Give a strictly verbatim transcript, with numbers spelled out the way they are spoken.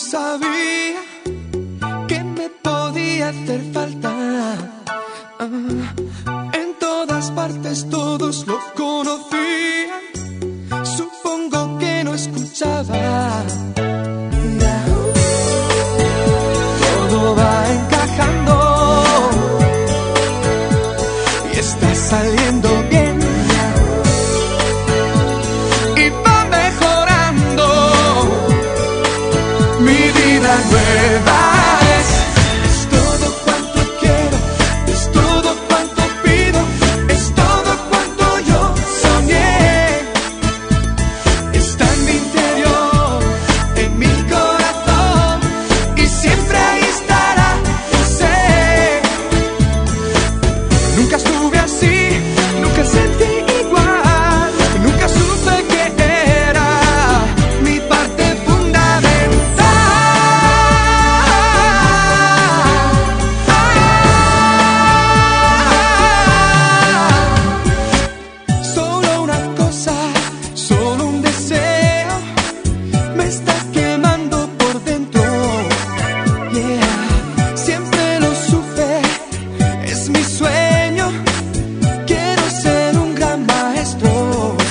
sabía que me podía hacer falta. Ah, en todas partes todos lo conocían. Supongo que no escuchaba. Yeah. Todo va encajando y está saliendo bien. Y va mejorando mi vida nueva. Es, es todo cuanto quiero, es todo cuanto pido, es todo cuanto yo soñé. Está en mi interior, en mi corazón, y siempre ahí estará, yo sé. Nunca estuve así, nunca sentí igual, nunca supe que era mi parte fundamental. Solo una cosa, solo un deseo, me está quemando por dentro. Yeah, siempre lo supe, es mi sueño. Quiero ser un gran maestro.